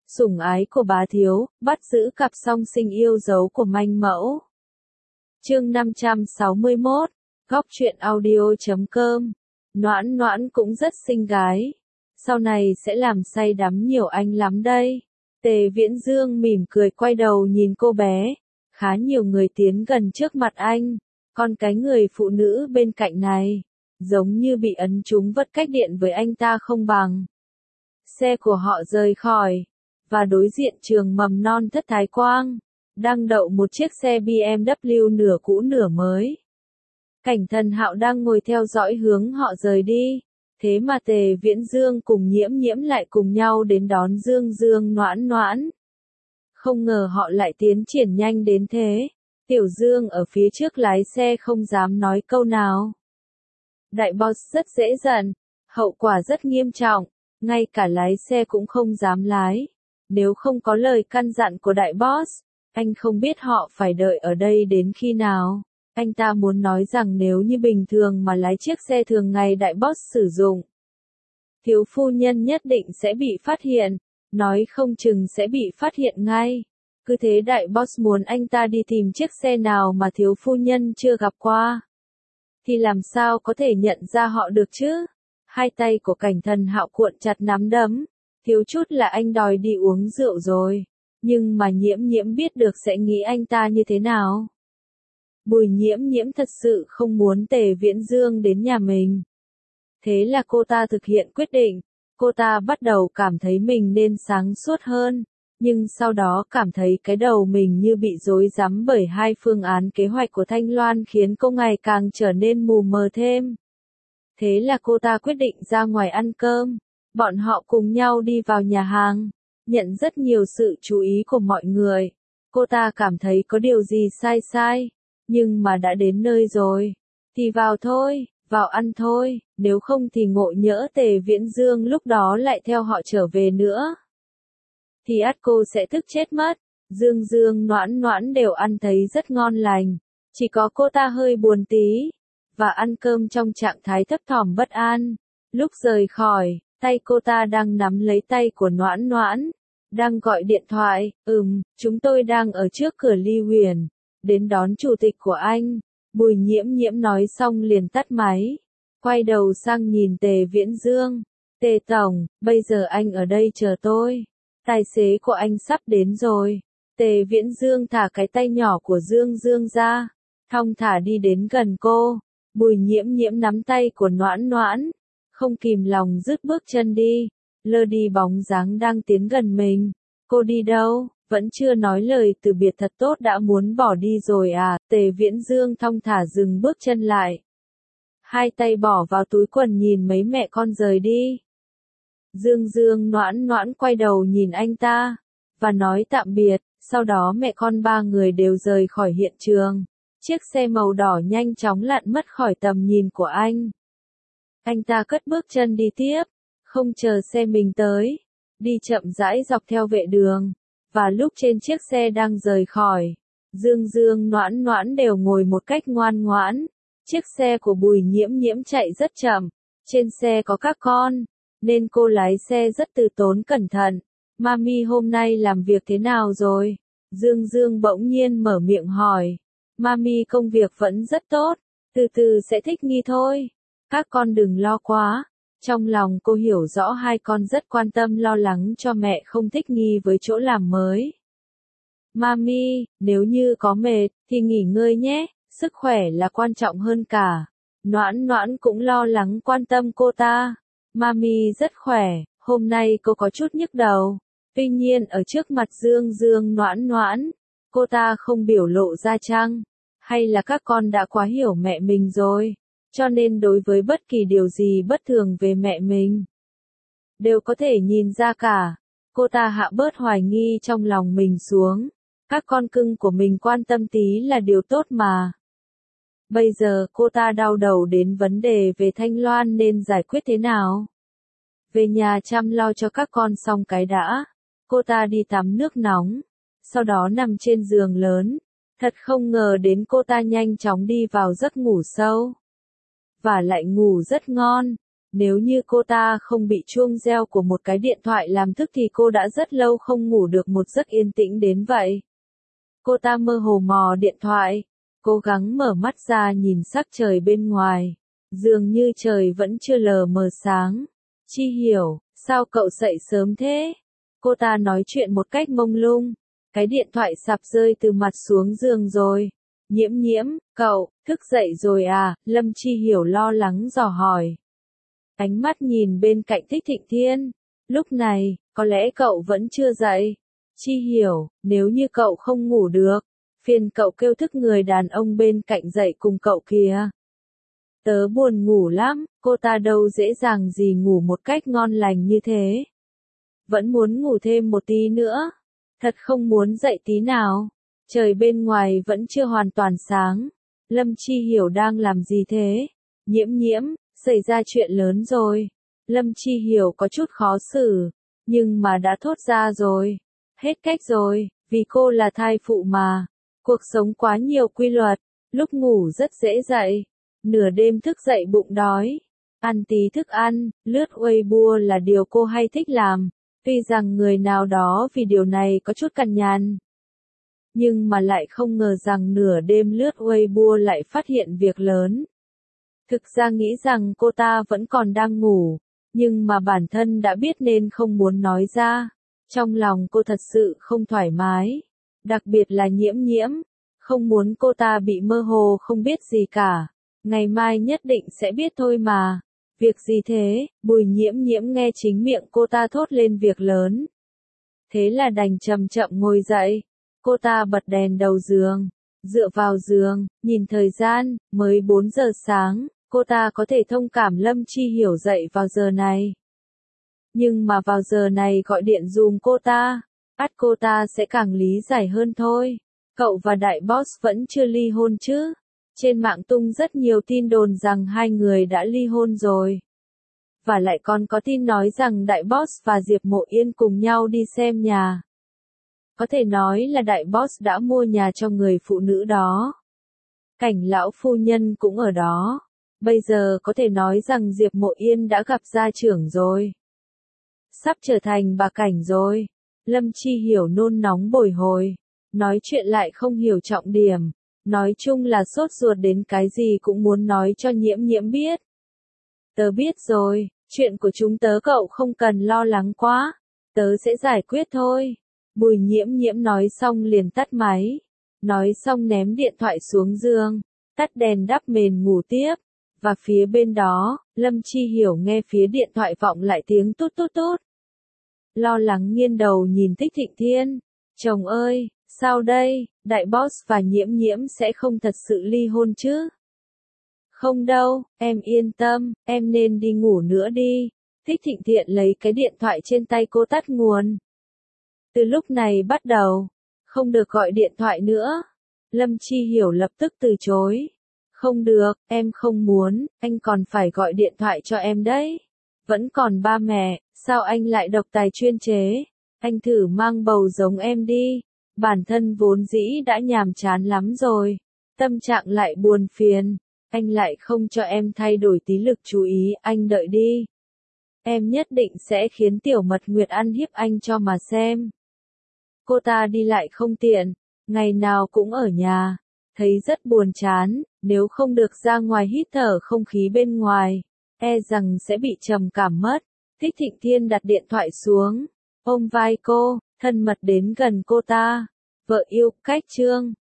Sủng ái của bá thiếu, bắt giữ cặp song sinh yêu dấu của manh mẫu. Chương 561, góc truyện audio.com. Noãn Noãn cũng rất xinh gái. Sau này sẽ làm say đắm nhiều anh lắm đây. Tề Viễn Dương mỉm cười quay đầu nhìn cô bé. Khá nhiều người tiến gần trước mặt anh. Còn cái người phụ nữ bên cạnh này, giống như bị ấn trúng vất cách điện với anh ta không bằng. Xe của họ rời khỏi, và đối diện trường mầm non Thất Thái Quang, đang đậu một chiếc xe BMW nửa cũ nửa mới. Cảnh Thần Hạo đang ngồi theo dõi hướng họ rời đi, thế mà Tề Viễn Dương cùng Nhiễm Nhiễm lại cùng nhau đến đón Dương Dương Noãn Noãn. Không ngờ họ lại tiến triển nhanh đến thế. Tiểu Dương ở phía trước lái xe không dám nói câu nào. Đại boss rất dễ giận, hậu quả rất nghiêm trọng, ngay cả lái xe cũng không dám lái. Nếu không có lời căn dặn của đại boss, anh không biết họ phải đợi ở đây đến khi nào. Anh ta muốn nói rằng nếu như bình thường mà lái chiếc xe thường ngày đại boss sử dụng, thiếu phu nhân nhất định sẽ bị phát hiện, nói không chừng sẽ bị phát hiện ngay. Cứ thế đại boss muốn anh ta đi tìm chiếc xe nào mà thiếu phu nhân chưa gặp qua, thì làm sao có thể nhận ra họ được chứ? Hai tay của Cảnh Thần Hạo cuộn chặt nắm đấm, thiếu chút là anh đòi đi uống rượu rồi. Nhưng mà Nhiễm Nhiễm biết được sẽ nghĩ anh ta như thế nào. Bùi Nhiễm Nhiễm thật sự không muốn Tề Viễn Dương đến nhà mình. Thế là cô ta thực hiện quyết định, cô ta bắt đầu cảm thấy mình nên sáng suốt hơn. Nhưng sau đó cảm thấy cái đầu mình như bị rối rắm bởi hai phương án kế hoạch của Thanh Loan khiến cô ngày càng trở nên mù mờ thêm. Thế là cô ta quyết định ra ngoài ăn cơm. Bọn họ cùng nhau đi vào nhà hàng, nhận rất nhiều sự chú ý của mọi người. Cô ta cảm thấy có điều gì sai sai, nhưng mà đã đến nơi rồi, thì vào thôi, vào ăn thôi, nếu không thì ngộ nhỡ Tề Viễn Dương lúc đó lại theo họ trở về nữa, thì ắt cô sẽ tức chết mất. Dương Dương Noãn Noãn đều ăn thấy rất ngon lành, chỉ có cô ta hơi buồn tí, và ăn cơm trong trạng thái thấp thỏm bất an. Lúc rời khỏi, tay cô ta đang nắm lấy tay của Noãn Noãn, đang gọi điện thoại. Chúng tôi đang ở trước cửa Ly Huyền, đến đón chủ tịch của anh. Bùi Nhiễm Nhiễm nói xong liền tắt máy, quay đầu sang nhìn Tề Viễn Dương. Tề Tổng, bây giờ anh ở đây chờ tôi. Tài xế của anh sắp đến rồi. Tề Viễn Dương thả cái tay nhỏ của Dương Dương ra, thong thả đi đến gần cô. Bùi Nhiễm Nhiễm nắm tay của Noãn Noãn, không kìm lòng dứt bước chân đi, lơ đi bóng dáng đang tiến gần mình. Cô đi đâu? Vẫn chưa nói lời từ biệt thật tốt đã muốn bỏ đi rồi à? Tề Viễn Dương thong thả dừng bước chân lại, hai tay bỏ vào túi quần nhìn mấy mẹ con rời đi. Dương Dương Noãn Noãn quay đầu nhìn anh ta, và nói tạm biệt, sau đó mẹ con ba người đều rời khỏi hiện trường. Chiếc xe màu đỏ nhanh chóng lặn mất khỏi tầm nhìn của anh. Anh ta cất bước chân đi tiếp, không chờ xe mình tới, đi chậm rãi dọc theo vệ đường, và lúc trên chiếc xe đang rời khỏi, Dương Dương Noãn Noãn đều ngồi một cách ngoan ngoãn. Chiếc xe của Bùi Nhiễm Nhiễm chạy rất chậm, trên xe có các con, nên cô lái xe rất từ tốn cẩn thận. Mami hôm nay làm việc thế nào rồi? Dương Dương bỗng nhiên mở miệng hỏi. Mami công việc vẫn rất tốt, từ từ sẽ thích nghi thôi. Các con đừng lo quá. Trong lòng cô hiểu rõ hai con rất quan tâm lo lắng cho mẹ không thích nghi với chỗ làm mới. Mami, nếu như có mệt, thì nghỉ ngơi nhé, sức khỏe là quan trọng hơn cả. Noãn Noãn cũng lo lắng quan tâm cô ta. Mami rất khỏe, hôm nay cô có chút nhức đầu. Tuy nhiên ở trước mặt Dương Dương Noãn Noãn, cô ta không biểu lộ ra chăng? Hay là các con đã quá hiểu mẹ mình rồi, cho nên đối với bất kỳ điều gì bất thường về mẹ mình, đều có thể nhìn ra cả. Cô ta hạ bớt hoài nghi trong lòng mình xuống. Các con cưng của mình quan tâm tí là điều tốt mà. Bây giờ cô ta đau đầu đến vấn đề về Thanh Loan nên giải quyết thế nào. Về nhà chăm lo cho các con xong cái đã. Cô ta đi tắm nước nóng, sau đó nằm trên giường lớn. Thật không ngờ đến cô ta nhanh chóng đi vào giấc ngủ sâu, và lại ngủ rất ngon. Nếu như cô ta không bị chuông reo của một cái điện thoại làm thức thì cô đã rất lâu không ngủ được một giấc yên tĩnh đến vậy. Cô ta mơ hồ mò điện thoại, cố gắng mở mắt ra nhìn sắc trời bên ngoài. Dường như trời vẫn chưa lờ mờ sáng. Chi Hiểu, sao cậu dậy sớm thế? Cô ta nói chuyện một cách mông lung. Cái điện thoại sạp rơi từ mặt xuống giường rồi. Nhiễm Nhiễm, cậu, thức dậy rồi à? Lâm Chi Hiểu lo lắng dò hỏi. Ánh mắt nhìn bên cạnh Thích Thịnh Thiên. Lúc này, có lẽ cậu vẫn chưa dậy. Chi Hiểu, nếu như cậu không ngủ được, phiền cậu kêu thức người đàn ông bên cạnh dậy cùng cậu kìa. Tớ buồn ngủ lắm, cô ta đâu dễ dàng gì ngủ một cách ngon lành như thế. Vẫn muốn ngủ thêm một tí nữa. Thật không muốn dậy tí nào. Trời bên ngoài vẫn chưa hoàn toàn sáng. Lâm Chi Hiểu đang làm gì thế? Nhiễm Nhiễm, xảy ra chuyện lớn rồi. Lâm Chi Hiểu có chút khó xử, nhưng mà đã thốt ra rồi. Hết cách rồi, vì cô là thai phụ mà. Cuộc sống quá nhiều quy luật, lúc ngủ rất dễ dậy. Nửa đêm thức dậy bụng đói. Ăn tí thức ăn, lướt Weibo là điều cô hay thích làm. Tuy rằng người nào đó vì điều này có chút cằn nhằn. Nhưng mà lại không ngờ rằng nửa đêm lướt Weibo lại phát hiện việc lớn. Thực ra nghĩ rằng cô ta vẫn còn đang ngủ, nhưng mà bản thân đã biết nên không muốn nói ra. Trong lòng cô thật sự không thoải mái. Đặc biệt là Nhiễm Nhiễm. Không muốn cô ta bị mơ hồ không biết gì cả. Ngày mai nhất định sẽ biết thôi mà. Việc gì thế? Bùi Nhiễm Nhiễm nghe chính miệng cô ta thốt lên việc lớn. Thế là đành chậm chậm ngồi dậy. Cô ta bật đèn đầu giường, dựa vào giường, nhìn thời gian, mới 4 giờ sáng, cô ta có thể thông cảm Lâm Chi Hiểu dậy vào giờ này. Nhưng mà vào giờ này gọi điện dùm cô ta, ắt cô ta sẽ càng lý giải hơn thôi. Cậu và đại boss vẫn chưa ly hôn chứ? Trên mạng tung rất nhiều tin đồn rằng hai người đã ly hôn rồi. Và lại còn có tin nói rằng đại boss và Diệp Mộ Yên cùng nhau đi xem nhà. Có thể nói là đại boss đã mua nhà cho người phụ nữ đó. Cảnh lão phu nhân cũng ở đó. Bây giờ có thể nói rằng Diệp Mộ Yên đã gặp gia trưởng rồi. Sắp trở thành bà Cảnh rồi. Lâm Chi Hiểu nôn nóng bồi hồi. Nói chuyện lại không hiểu trọng điểm. Nói chung là sốt ruột đến cái gì cũng muốn nói cho Nhiễm Nhiễm biết. Tớ biết rồi, chuyện của chúng tớ cậu không cần lo lắng quá. Tớ sẽ giải quyết thôi. Bùi Nhiễm Nhiễm nói xong liền tắt máy. Nói xong ném điện thoại xuống giường. Tắt đèn đắp mền ngủ tiếp. Và phía bên đó, Lâm Chi Hiểu nghe phía điện thoại vọng lại tiếng tút tút tút. Lo lắng nghiêng đầu nhìn Thích Thịnh Thiên. Chồng ơi, sao đây, đại boss và Nhiễm Nhiễm sẽ không thật sự ly hôn chứ? Không đâu, em yên tâm, em nên đi ngủ nữa đi. Thích Thịnh Thiện lấy cái điện thoại trên tay cô tắt nguồn. Từ lúc này bắt đầu, không được gọi điện thoại nữa. Lâm Chi Hiểu lập tức từ chối. Không được, em không muốn, anh còn phải gọi điện thoại cho em đấy. Vẫn còn ba mẹ, sao anh lại độc tài chuyên chế? Anh thử mang bầu giống em đi. Bản thân vốn dĩ đã nhàm chán lắm rồi. Tâm trạng lại buồn phiền. Anh lại không cho em thay đổi tí lực chú ý, anh đợi đi. Em nhất định sẽ khiến Tiểu Mật Nguyệt ăn hiếp anh cho mà xem. Cô ta đi lại không tiện, ngày nào cũng ở nhà, thấy rất buồn chán, nếu không được ra ngoài hít thở không khí bên ngoài, e rằng sẽ bị trầm cảm mất. Thích Thịnh Thiên đặt điện thoại xuống, ôm vai cô, thân mật đến gần cô ta. Vợ yêu, cách chương.